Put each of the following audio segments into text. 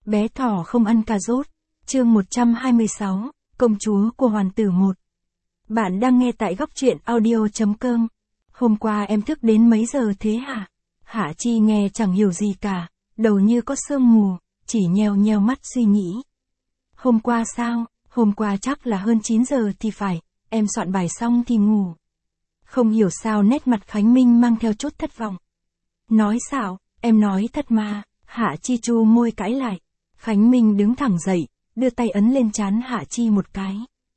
Bé thỏ không ăn cà rốt. Chương 126, Công chúa của hoàng tử 1. Bạn đang nghe tại góc truyện audio.com. Hôm qua em thức đến mấy giờ thế hả? Hạ Chi nghe chẳng hiểu gì cả, đầu như có sương mù, chỉ nheo nheo mắt suy nghĩ. Hôm qua sao? Hôm qua chắc là hơn 9 giờ thì phải, em soạn bài xong thì ngủ. Không hiểu sao nét mặt Khánh Minh mang theo chút thất vọng. Nói xạo, em nói thật mà. Hạ Chi chu môi cãi lại. Khánh Minh đứng thẳng dậy, đưa tay ấn lên trán Hạ Chi một cái.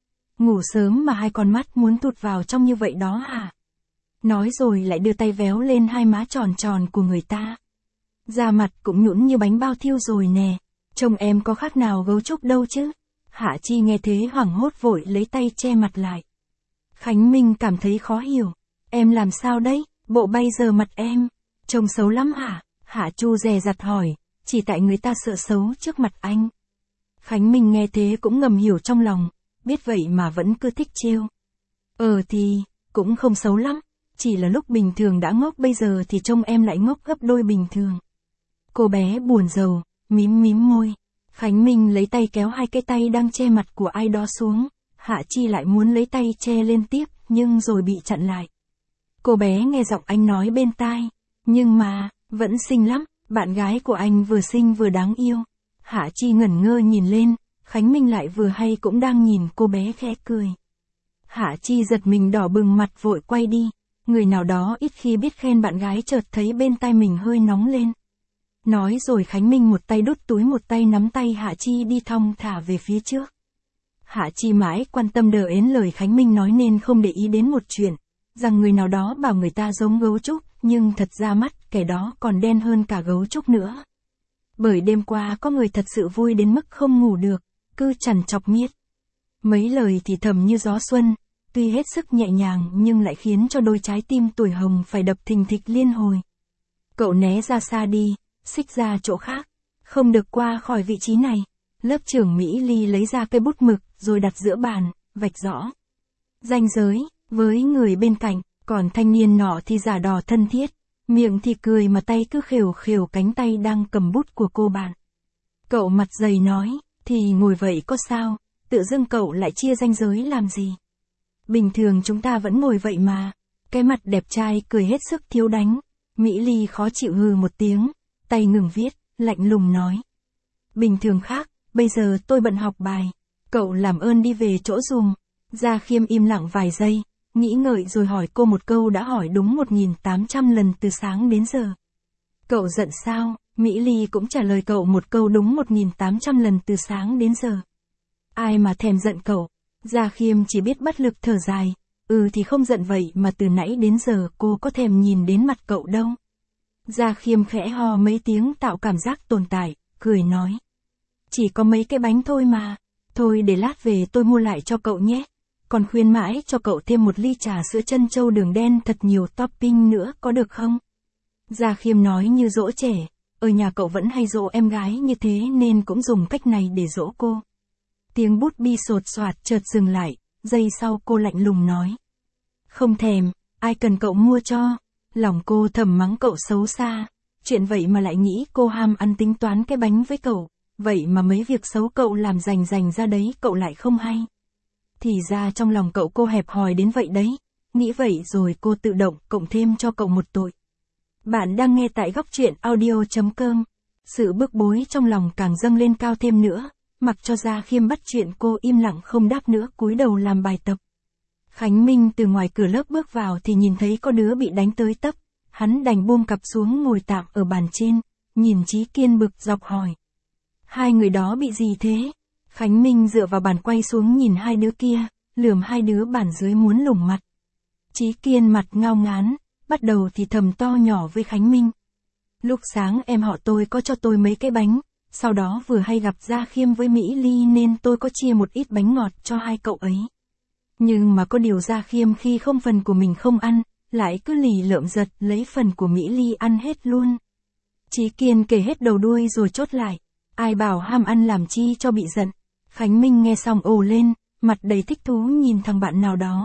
Ngủ sớm mà hai con mắt muốn tụt vào trong như vậy đó hả? Nói rồi lại đưa tay véo lên hai má tròn tròn của người ta. Da mặt cũng nhũn như bánh bao thiêu rồi nè, trông em có khác nào gấu trúc đâu chứ. Hạ Chi nghe thế hoảng hốt vội lấy tay che mặt lại. Khánh Minh cảm thấy khó hiểu. Em làm sao đấy, bộ bây giờ mặt em, trông xấu lắm hả? Hạ Chu dè dặt hỏi, chỉ tại người ta sợ xấu trước mặt anh. Khánh Minh nghe thế cũng ngầm hiểu trong lòng, biết vậy mà vẫn cứ thích trêu. Thì, cũng không xấu lắm, chỉ là lúc bình thường đã ngốc bây giờ thì trông em lại ngốc gấp đôi bình thường. Cô bé buồn rầu, mím mím môi. Khánh Minh lấy tay kéo hai cái tay đang che mặt của ai đó xuống. Hạ Chi lại muốn lấy tay che lên tiếp, nhưng rồi bị chặn lại. Cô bé nghe giọng anh nói bên tai, nhưng mà, vẫn xinh lắm, bạn gái của anh vừa xinh vừa đáng yêu. Hạ Chi ngẩn ngơ nhìn lên, Khánh Minh lại vừa hay cũng đang nhìn cô bé khẽ cười. Hạ Chi giật mình đỏ bừng mặt vội quay đi, người nào đó ít khi biết khen bạn gái chợt thấy bên tai mình hơi nóng lên. Nói rồi Khánh Minh một tay đút túi một tay nắm tay Hạ Chi đi thong thả về phía trước. Hạ Chi mãi quan tâm đờ ến lời Khánh Minh nói nên không để ý đến một chuyện, rằng người nào đó bảo người ta giống gấu trúc, nhưng thật ra mắt kẻ đó còn đen hơn cả gấu trúc nữa. Bởi đêm qua có người thật sự vui đến mức không ngủ được, cứ trằn trọc miết. Mấy lời thì thầm như gió xuân, tuy hết sức nhẹ nhàng nhưng lại khiến cho đôi trái tim tuổi hồng phải đập thình thịch liên hồi. Cậu né ra xa đi, xích ra chỗ khác, không được qua khỏi vị trí này. Lớp trưởng Mỹ Ly lấy ra cây bút mực rồi đặt giữa bàn, vạch rõ ranh giới với người bên cạnh, còn thanh niên nọ thì giả đò thân thiết, miệng thì cười mà tay cứ khều khều cánh tay đang cầm bút của cô bạn. Cậu mặt dày nói, thì ngồi vậy có sao, tự dưng cậu lại chia ranh giới làm gì? Bình thường chúng ta vẫn ngồi vậy mà. Cái mặt đẹp trai cười hết sức thiếu đánh. Mỹ Ly khó chịu hừ một tiếng, tay ngừng viết, lạnh lùng nói. Bình thường khác, bây giờ tôi bận học bài, cậu làm ơn đi về chỗ giùm. Gia Khiêm im lặng vài giây, nghĩ ngợi rồi hỏi cô một câu đã hỏi đúng 1800 lần từ sáng đến giờ. Cậu giận sao? Mỹ Ly cũng trả lời cậu một câu đúng 1800 lần từ sáng đến giờ. Ai mà thèm giận cậu? Gia Khiêm chỉ biết bất lực thở dài, thì không giận vậy mà từ nãy đến giờ cô có thèm nhìn đến mặt cậu đâu. Gia Khiêm khẽ ho mấy tiếng tạo cảm giác tồn tại, cười nói. Chỉ có mấy cái bánh thôi mà, thôi để lát về tôi mua lại cho cậu nhé. Còn khuyên mãi cho cậu thêm một ly trà sữa trân châu đường đen thật nhiều topping nữa có được không? Gia Khiêm nói như dỗ trẻ, ở nhà cậu vẫn hay dỗ em gái như thế nên cũng dùng cách này để dỗ cô. Tiếng bút bi sột soạt chợt dừng lại, giây sau cô lạnh lùng nói. Không thèm, ai cần cậu mua cho. Lòng cô thầm mắng cậu xấu xa, chuyện vậy mà lại nghĩ cô ham ăn tính toán cái bánh với cậu, vậy mà mấy việc xấu cậu làm rành ra đấy cậu lại không hay. Thì ra trong lòng cậu cô hẹp hòi đến vậy đấy, nghĩ vậy rồi cô tự động cộng thêm cho cậu một tội. Bạn đang nghe tại góc truyện audio.com. Sự bức bối trong lòng càng dâng lên cao thêm nữa, mặc cho Gia Khiêm bắt chuyện cô im lặng không đáp nữa cúi đầu làm bài tập. Khánh Minh từ ngoài cửa lớp bước vào thì nhìn thấy có đứa bị đánh tới tấp, hắn đành buông cặp xuống ngồi tạm ở bàn trên, nhìn Chí Kiên bực dọc hỏi. Hai người đó bị gì thế? Khánh Minh dựa vào bàn quay xuống nhìn hai đứa kia, lườm hai đứa bàn dưới muốn lủng mặt. Chí Kiên mặt ngao ngán, bắt đầu thì thầm to nhỏ với Khánh Minh. Lúc sáng em họ tôi có cho tôi mấy cái bánh, sau đó vừa hay gặp Gia Khiêm với Mỹ Ly nên tôi có chia một ít bánh ngọt cho hai cậu ấy. Nhưng mà có điều Gia Khiêm khi không phần của mình không ăn, lại cứ lì lợm giật lấy phần của Mỹ Ly ăn hết luôn. Chí Kiên kể hết đầu đuôi rồi chốt lại, ai bảo ham ăn làm chi cho bị giận. Khánh Minh nghe xong ồ lên, mặt đầy thích thú nhìn thằng bạn nào đó.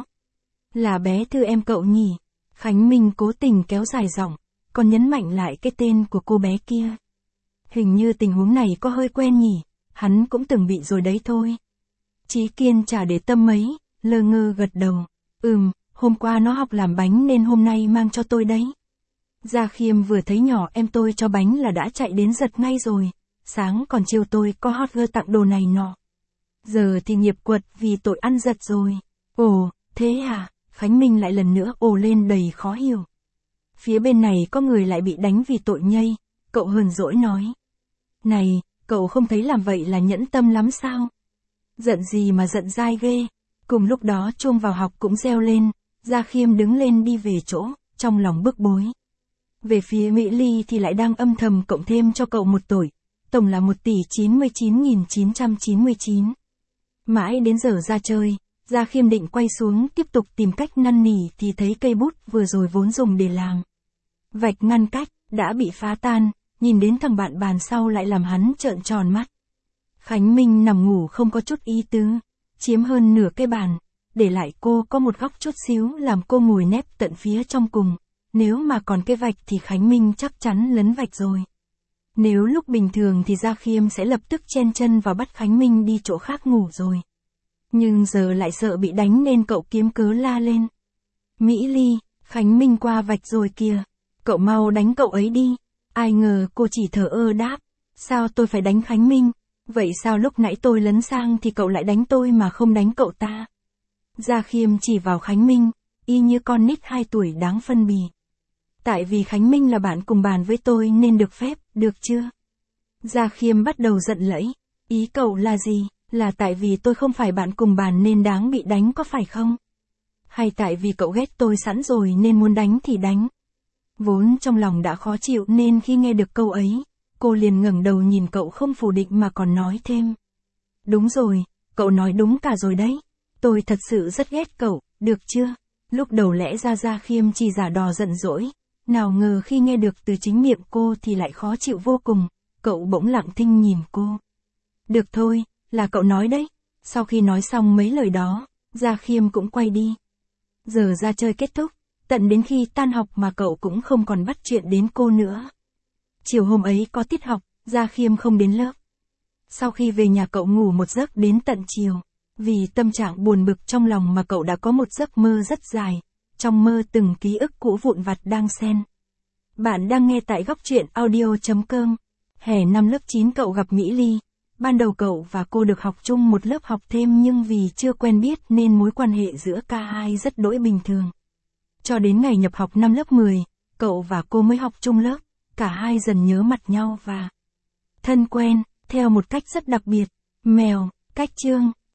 Là bé Thư em cậu nhỉ? Khánh Minh cố tình kéo dài giọng, còn nhấn mạnh lại cái tên của cô bé kia. Hình như tình huống này có hơi quen nhỉ, hắn cũng từng bị rồi đấy thôi. Chí Kiên chả để tâm mấy, lơ ngơ gật đầu. Hôm qua nó học làm bánh nên hôm nay mang cho tôi đấy. Gia Khiêm vừa thấy nhỏ em tôi cho bánh là đã chạy đến giật ngay rồi. Sáng còn chiều tôi có hot girl tặng đồ này nọ. Giờ thì nghiệp quật vì tội ăn giật rồi. Ồ, thế à? Khánh Minh lại lần nữa ồ lên đầy khó hiểu. Phía bên này có người lại bị đánh vì tội nhây, cậu hờn dỗi nói. Này, cậu không thấy làm vậy là nhẫn tâm lắm sao? Giận gì mà giận dai ghê. Cùng lúc đó chuông vào học cũng reo lên, Gia Khiêm đứng lên đi về chỗ, trong lòng bức bối. Về phía Mỹ Ly thì lại đang âm thầm cộng thêm cho cậu một tội, tổng là 1.099.999. Mãi đến giờ ra chơi, Gia Khiêm định quay xuống tiếp tục tìm cách năn nỉ thì thấy cây bút vừa rồi vốn dùng để làm vạch ngăn cách, đã bị phá tan, nhìn đến thằng bạn bàn sau lại làm hắn trợn tròn mắt. Khánh Minh nằm ngủ không có chút ý tứ, chiếm hơn nửa cái bàn, để lại cô có một góc chút xíu làm cô ngồi nép tận phía trong cùng. Nếu mà còn cái vạch thì Khánh Minh chắc chắn lấn vạch rồi. Nếu lúc bình thường thì Gia Khiêm sẽ lập tức chen chân vào bắt Khánh Minh đi chỗ khác ngủ rồi. Nhưng giờ lại sợ bị đánh nên cậu kiếm cớ la lên. Mỹ Ly, Khánh Minh qua vạch rồi kìa. Cậu mau đánh cậu ấy đi. Ai ngờ cô chỉ thờ ơ đáp. Sao tôi phải đánh Khánh Minh? Vậy sao lúc nãy tôi lấn sang thì cậu lại đánh tôi mà không đánh cậu ta? Gia Khiêm chỉ vào Khánh Minh, y như con nít 2 tuổi đáng phân bì. Tại vì Khánh Minh là bạn cùng bàn với tôi nên được phép, được chưa? Gia Khiêm bắt đầu giận lẫy. Ý cậu là gì? Là tại vì tôi không phải bạn cùng bàn nên đáng bị đánh có phải không? Hay tại vì cậu ghét tôi sẵn rồi nên muốn đánh thì đánh? Vốn trong lòng đã khó chịu nên khi nghe được câu ấy, cô liền ngẩng đầu nhìn cậu không phủ định mà còn nói thêm. Đúng rồi, cậu nói đúng cả rồi đấy. Tôi thật sự rất ghét cậu, được chưa? Lúc đầu lẽ ra Gia Khiêm chỉ giả đò giận dỗi. Nào ngờ khi nghe được từ chính miệng cô thì lại khó chịu vô cùng, cậu bỗng lặng thinh nhìn cô. Được thôi, là cậu nói đấy. Sau khi nói xong mấy lời đó, Gia Khiêm cũng quay đi. Giờ ra chơi kết thúc, tận đến khi tan học mà cậu cũng không còn bắt chuyện đến cô nữa. Chiều hôm ấy có tiết học, Gia Khiêm không đến lớp. Sau khi về nhà cậu ngủ một giấc đến tận chiều. Vì tâm trạng buồn bực trong lòng mà cậu đã có một giấc mơ rất dài. Trong mơ từng ký ức cũ vụn vặt đang xen. Bạn đang nghe tại góc truyện audio.com. Hè năm lớp 9 cậu gặp Mỹ Ly. Ban đầu cậu và cô được học chung một lớp học thêm nhưng vì chưa quen biết nên mối quan hệ giữa cả hai rất đỗi bình thường. Cho đến ngày nhập học năm lớp 10, cậu và cô mới học chung lớp. Cả hai dần nhớ mặt nhau và thân quen, theo một cách rất đặc biệt. Mèo, cách chương.